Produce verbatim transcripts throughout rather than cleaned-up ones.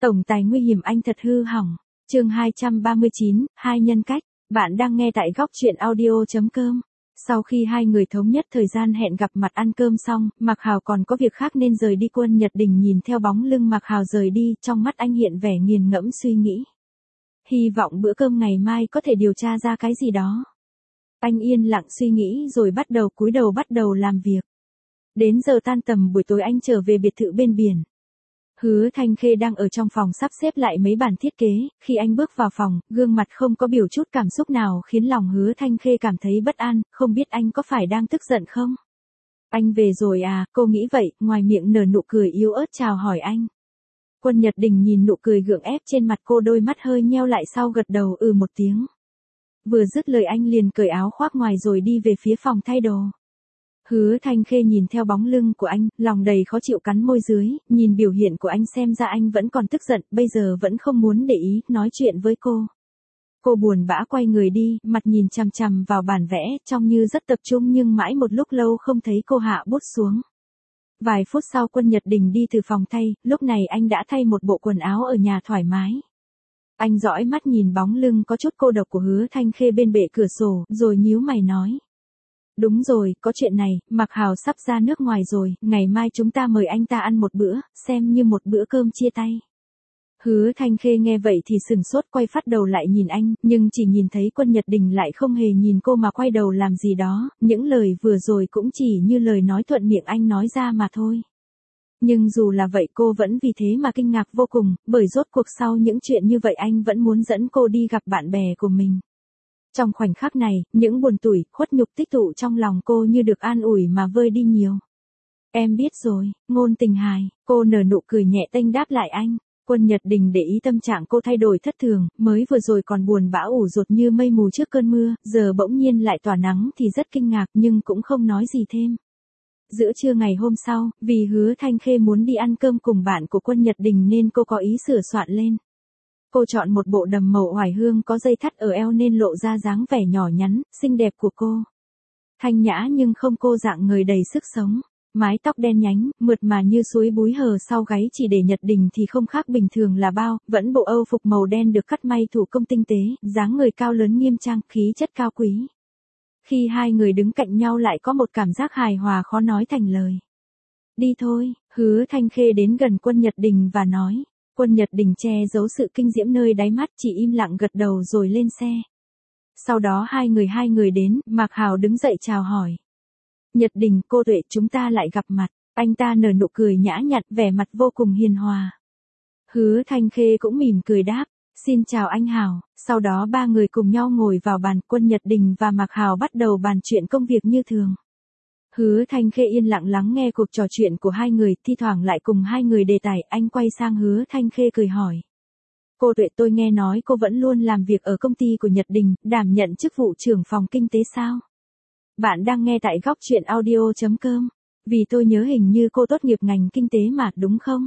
Tổng tài nguy hiểm anh thật hư hỏng. Chương hai trăm ba mươi chín, hai nhân cách. Bạn đang nghe tại góc truyện audio chấm com. Sau khi hai người thống nhất thời gian hẹn gặp mặt ăn cơm xong, Mạc Hào còn có việc khác nên rời đi. Quân Nhật Đình nhìn theo bóng lưng Mạc Hào rời đi, trong mắt anh hiện vẻ nghiền ngẫm suy nghĩ. Hy vọng bữa cơm ngày mai có thể điều tra ra cái gì đó. Anh yên lặng suy nghĩ rồi bắt đầu cúi đầu bắt đầu làm việc. Đến giờ tan tầm buổi tối anh trở về biệt thự bên biển. Hứa Thanh Khê đang ở trong phòng sắp xếp lại mấy bản thiết kế, khi anh bước vào phòng, gương mặt không có biểu chút cảm xúc nào khiến lòng Hứa Thanh Khê cảm thấy bất an, không biết anh có phải đang tức giận không? Anh về rồi à, cô nghĩ vậy, ngoài miệng nở nụ cười yếu ớt chào hỏi anh. Quân Nhật Đình nhìn nụ cười gượng ép trên mặt cô, đôi mắt hơi nheo lại sau gật đầu ừ một tiếng. Vừa dứt lời anh liền cởi áo khoác ngoài rồi đi về phía phòng thay đồ. Hứa Thanh Khê nhìn theo bóng lưng của anh, lòng đầy khó chịu cắn môi dưới, nhìn biểu hiện của anh xem ra anh vẫn còn tức giận, bây giờ vẫn không muốn để ý, nói chuyện với cô. Cô buồn bã quay người đi, mặt nhìn chằm chằm vào bản vẽ, trông như rất tập trung nhưng mãi một lúc lâu không thấy cô hạ bút xuống. Vài phút sau Quân Nhật Đình đi từ phòng thay, lúc này anh đã thay một bộ quần áo ở nhà thoải mái. Anh dõi mắt nhìn bóng lưng có chút cô độc của Hứa Thanh Khê bên bệ cửa sổ, rồi nhíu mày nói. Đúng rồi, có chuyện này, Mạc Hào sắp ra nước ngoài rồi, ngày mai chúng ta mời anh ta ăn một bữa, xem như một bữa cơm chia tay. Hứa Thanh Khê nghe vậy thì sừng sốt quay phát đầu lại nhìn anh, nhưng chỉ nhìn thấy Quân Nhật Đình lại không hề nhìn cô mà quay đầu làm gì đó, những lời vừa rồi cũng chỉ như lời nói thuận miệng anh nói ra mà thôi. Nhưng dù là vậy cô vẫn vì thế mà kinh ngạc vô cùng, bởi rốt cuộc sau những chuyện như vậy anh vẫn muốn dẫn cô đi gặp bạn bè của mình. Trong khoảnh khắc này, những buồn tủi, khuất nhục tích tụ trong lòng cô như được an ủi mà vơi đi nhiều. Em biết rồi, Ngôn Tình hài, cô nở nụ cười nhẹ tênh đáp lại anh. Quân Nhật Đình để ý tâm trạng cô thay đổi thất thường, mới vừa rồi còn buồn bã ủ rột như mây mù trước cơn mưa, giờ bỗng nhiên lại tỏa nắng thì rất kinh ngạc nhưng cũng không nói gì thêm. Giữa trưa ngày hôm sau, vì Hứa Thanh Khê muốn đi ăn cơm cùng bạn của Quân Nhật Đình nên cô có ý sửa soạn lên. Cô chọn một bộ đầm màu oải hương có dây thắt ở eo nên lộ ra dáng vẻ nhỏ nhắn, xinh đẹp của cô. Thanh nhã nhưng không cô dạng người đầy sức sống. Mái tóc đen nhánh, mượt mà như suối búi hờ sau gáy chỉ để Nhật Đình thì không khác bình thường là bao, vẫn bộ âu phục màu đen được cắt may thủ công tinh tế, dáng người cao lớn nghiêm trang, khí chất cao quý. Khi hai người đứng cạnh nhau lại có một cảm giác hài hòa khó nói thành lời. Đi thôi, Hứa Thanh Khê đến gần Quân Nhật Đình và nói. Quân Nhật Đình che giấu sự kinh diễm nơi đáy mắt, chỉ im lặng gật đầu rồi lên xe. Sau đó hai người hai người đến, Mạc Hào đứng dậy chào hỏi. Nhật Đình, cô Tuệ, chúng ta lại gặp mặt. Anh ta nở nụ cười nhã nhặn, vẻ mặt vô cùng hiền hòa. Hứa Thanh Khê cũng mỉm cười đáp, xin chào anh Hào. Sau đó ba người cùng nhau ngồi vào bàn, Quân Nhật Đình và Mạc Hào bắt đầu bàn chuyện công việc như thường. Hứa Thanh Khê yên lặng lắng nghe cuộc trò chuyện của hai người, thi thoảng lại cùng hai người đề tài, anh quay sang Hứa Thanh Khê cười hỏi. Cô Tuệ, tôi nghe nói cô vẫn luôn làm việc ở công ty của Nhật Đình, đảm nhận chức vụ trưởng phòng kinh tế sao? Bạn đang nghe tại góc truyện audio chấm com. Vì tôi nhớ hình như cô tốt nghiệp ngành kinh tế mà, đúng không?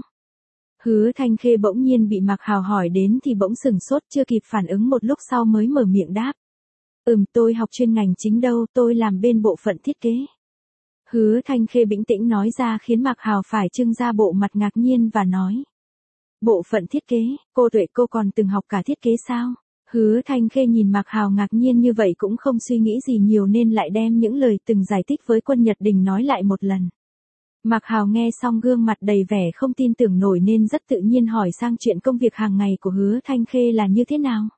Hứa Thanh Khê bỗng nhiên bị Mạc Hào hỏi đến thì bỗng sừng sốt, chưa kịp phản ứng một lúc sau mới mở miệng đáp. Ừm, tôi học chuyên ngành chính đâu, tôi làm bên bộ phận thiết kế. Hứa Thanh Khê bình tĩnh nói ra khiến Mạc Hào phải trưng ra bộ mặt ngạc nhiên và nói. Bộ phận thiết kế, cô Tuệ, cô còn từng học cả thiết kế sao? Hứa Thanh Khê nhìn Mạc Hào ngạc nhiên như vậy cũng không suy nghĩ gì nhiều nên lại đem những lời từng giải thích với Quân Nhật Đình nói lại một lần. Mạc Hào nghe xong gương mặt đầy vẻ không tin tưởng nổi nên rất tự nhiên hỏi sang chuyện công việc hàng ngày của Hứa Thanh Khê là như thế nào.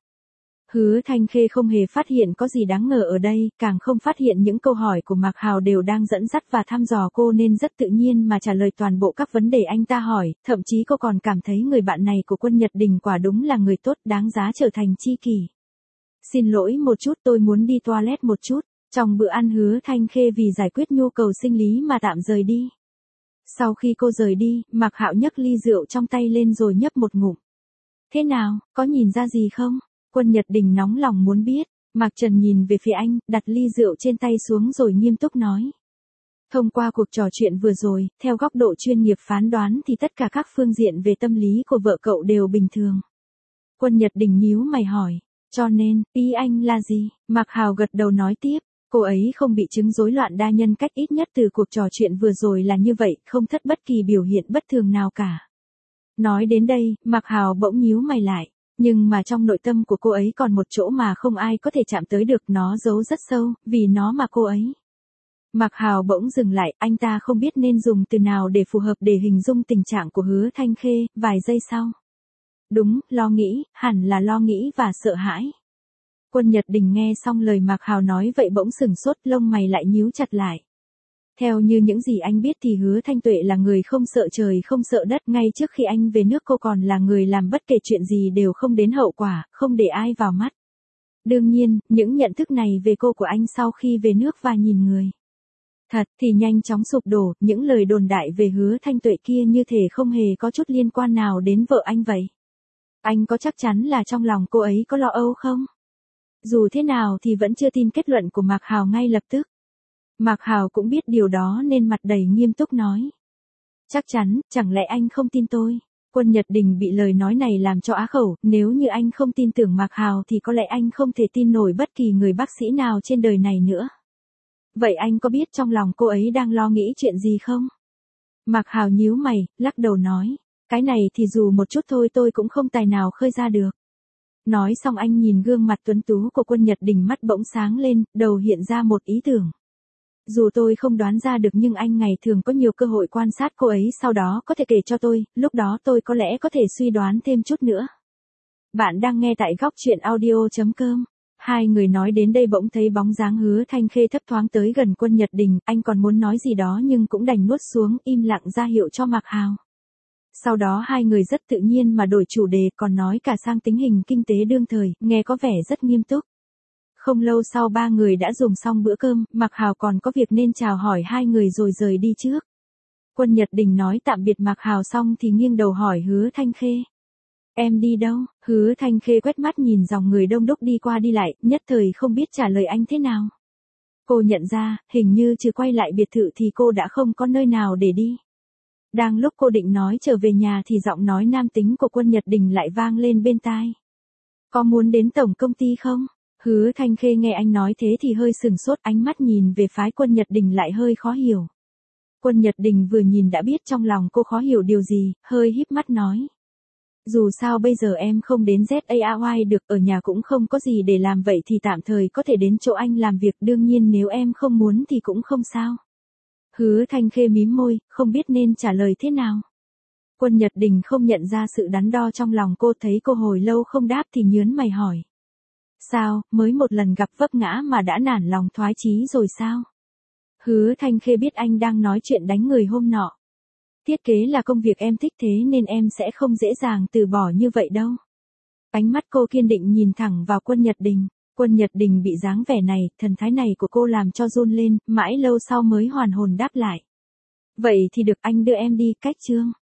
Hứa Thanh Khê không hề phát hiện có gì đáng ngờ ở đây, càng không phát hiện những câu hỏi của Mạc Hào đều đang dẫn dắt và thăm dò cô nên rất tự nhiên mà trả lời toàn bộ các vấn đề anh ta hỏi, thậm chí cô còn cảm thấy người bạn này của Quân Nhật Đình quả đúng là người tốt, đáng giá trở thành tri kỷ. Xin lỗi một chút, tôi muốn đi toilet một chút. Trong bữa ăn Hứa Thanh Khê vì giải quyết nhu cầu sinh lý mà tạm rời đi. Sau khi cô rời đi, Mạc Hạo nhấc ly rượu trong tay lên rồi nhấp một ngụm. Thế nào, có nhìn ra gì không? Quân Nhật Đình nóng lòng muốn biết. Mạc Trần nhìn về phía anh, đặt ly rượu trên tay xuống rồi nghiêm túc nói. Thông qua cuộc trò chuyện vừa rồi, theo góc độ chuyên nghiệp phán đoán thì tất cả các phương diện về tâm lý của vợ cậu đều bình thường. Quân Nhật Đình nhíu mày hỏi. Cho nên, ý anh là gì? Mạc Hào gật đầu nói tiếp. Cô ấy không bị chứng rối loạn đa nhân cách, ít nhất từ cuộc trò chuyện vừa rồi là như vậy, không thất bất kỳ biểu hiện bất thường nào cả. Nói đến đây, Mạc Hào bỗng nhíu mày lại. Nhưng mà trong nội tâm của cô ấy còn một chỗ mà không ai có thể chạm tới được, nó giấu rất sâu, vì nó mà cô ấy. Mạc Hào bỗng dừng lại, anh ta không biết nên dùng từ nào để phù hợp để hình dung tình trạng của Hứa Thanh Khê, vài giây sau. Đúng, lo nghĩ, hẳn là lo nghĩ và sợ hãi. Quân Nhật Đình nghe xong lời Mạc Hào nói vậy bỗng sừng sốt, lông mày lại nhíu chặt lại. Theo như những gì anh biết thì Hứa Thanh Tuệ là người không sợ trời không sợ đất, ngay trước khi anh về nước cô còn là người làm bất kể chuyện gì đều không đến hậu quả, không để ai vào mắt. Đương nhiên, những nhận thức này về cô của anh sau khi về nước và nhìn người thật thì nhanh chóng sụp đổ, những lời đồn đại về Hứa Thanh Tuệ kia như thể không hề có chút liên quan nào đến vợ anh vậy. Anh có chắc chắn là trong lòng cô ấy có lo âu không? Dù thế nào thì vẫn chưa tin kết luận của Mạc Hào ngay lập tức. Mạc Hào cũng biết điều đó nên mặt đầy nghiêm túc nói. Chắc chắn, chẳng lẽ anh không tin tôi? Quân Nhật Đình bị lời nói này làm cho á khẩu, nếu như anh không tin tưởng Mạc Hào thì có lẽ anh không thể tin nổi bất kỳ người bác sĩ nào trên đời này nữa. Vậy anh có biết trong lòng cô ấy đang lo nghĩ chuyện gì không? Mạc Hào nhíu mày, lắc đầu nói. Cái này thì dù một chút thôi tôi cũng không tài nào khơi ra được. Nói xong anh nhìn gương mặt tuấn tú của Quân Nhật Đình, mắt bỗng sáng lên, đầu hiện ra một ý tưởng. Dù tôi không đoán ra được nhưng anh ngày thường có nhiều cơ hội quan sát cô ấy, sau đó có thể kể cho tôi, lúc đó tôi có lẽ có thể suy đoán thêm chút nữa. Bạn đang nghe tại góc truyện audio chấm com. Hai người nói đến đây bỗng thấy bóng dáng Hứa Thanh Khê thấp thoáng tới gần Quân Nhật Đình, anh còn muốn nói gì đó nhưng cũng đành nuốt xuống, im lặng ra hiệu cho Mạc Hào. Sau đó hai người rất tự nhiên mà đổi chủ đề, còn nói cả sang tình hình kinh tế đương thời, nghe có vẻ rất nghiêm túc. Không lâu sau ba người đã dùng xong bữa cơm, Mạc Hào còn có việc nên chào hỏi hai người rồi rời đi trước. Quân Nhật Đình nói tạm biệt Mạc Hào xong thì nghiêng đầu hỏi Hứa Thanh Khê. Em đi đâu? Hứa Thanh Khê quét mắt nhìn dòng người đông đúc đi qua đi lại, nhất thời không biết trả lời anh thế nào. Cô nhận ra, hình như trừ quay lại biệt thự thì cô đã không có nơi nào để đi. Đang lúc cô định nói trở về nhà thì giọng nói nam tính của Quân Nhật Đình lại vang lên bên tai. Có muốn đến tổng công ty không? Hứa Thanh Khê nghe anh nói thế thì hơi sừng sốt, ánh mắt nhìn về phái Quân Nhật Đình lại hơi khó hiểu. Quân Nhật Đình vừa nhìn đã biết trong lòng cô khó hiểu điều gì, hơi híp mắt nói. Dù sao bây giờ em không đến Z A Y được, ở nhà cũng không có gì để làm, vậy thì tạm thời có thể đến chỗ anh làm việc, đương nhiên nếu em không muốn thì cũng không sao. Hứa Thanh Khê mím môi, không biết nên trả lời thế nào. Quân Nhật Đình không nhận ra sự đắn đo trong lòng cô, thấy cô hồi lâu không đáp thì nhớn mày hỏi. Sao, mới một lần gặp vấp ngã mà đã nản lòng thoái chí rồi sao? Hứa Thanh Khê biết anh đang nói chuyện đánh người hôm nọ. Thiết kế là công việc em thích, thế nên em sẽ không dễ dàng từ bỏ như vậy đâu. Ánh mắt cô kiên định nhìn thẳng vào Quân Nhật Đình. Quân Nhật Đình bị dáng vẻ này, thần thái này của cô làm cho run lên, mãi lâu sau mới hoàn hồn đáp lại. Vậy thì được, anh đưa em đi, cách Trương.